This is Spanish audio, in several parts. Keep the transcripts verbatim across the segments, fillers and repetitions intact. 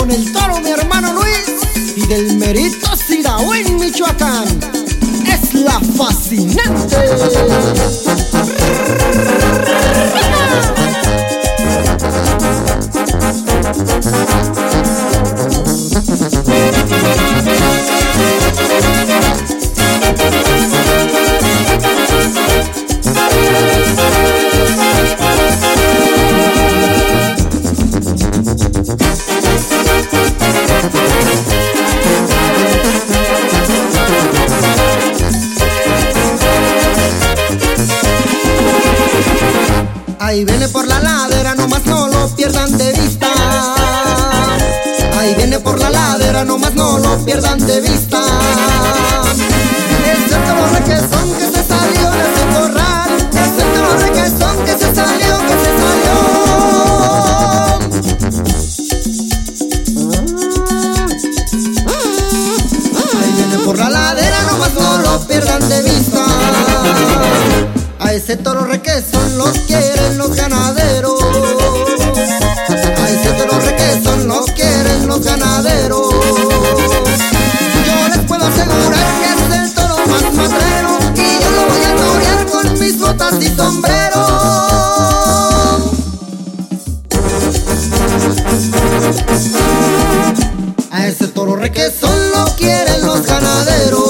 con el toro mi hermano Luis y del Merito Sidahuén, Michoacán. Es la fascinante. Ahí viene por la ladera, nomás no lo pierdan de vista. Ahí viene por la ladera, nomás no lo pierdan de vista. Es el toro requesón que se salió de ese corral. Es el toro requesón que se salió, que se salió. Ahí viene por la ladera, nomás no lo pierdan de vista. A ese toro requesón lo quieren los ganaderos. A ese toro requesón lo quieren los ganaderos. Yo les puedo asegurar que es el toro más matrero, y yo lo voy a torear con mis botas y sombrero. A ese toro requesón lo quieren los ganaderos.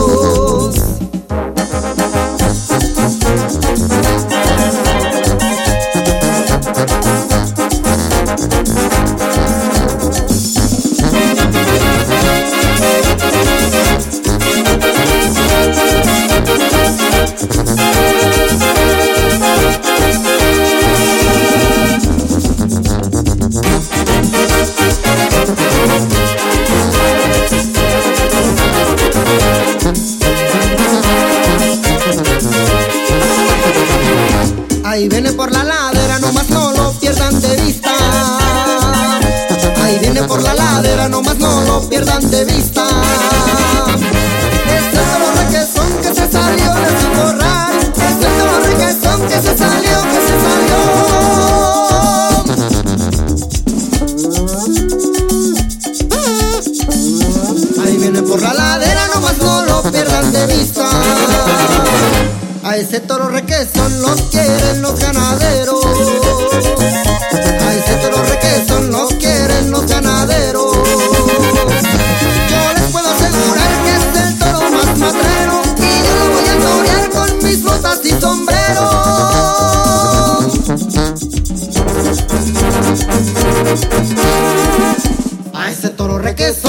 Ahí viene por la ladera, nomás no lo pierdan de vista. Ahí viene por la ladera, nomás no lo pierdan de vista. Es el toro requesón que se salió de su corral. Es el toro requesón que se salió, que se salió. Ahí viene por la ladera, nomás no lo pierdan de vista. A ese toro requesón lo quieren los ganaderos. A ese toro requesón lo quieren los ganaderos. Yo les puedo asegurar que es el toro más matrero, y yo lo voy a torear con mis botas y sombrero. A ese toro requesón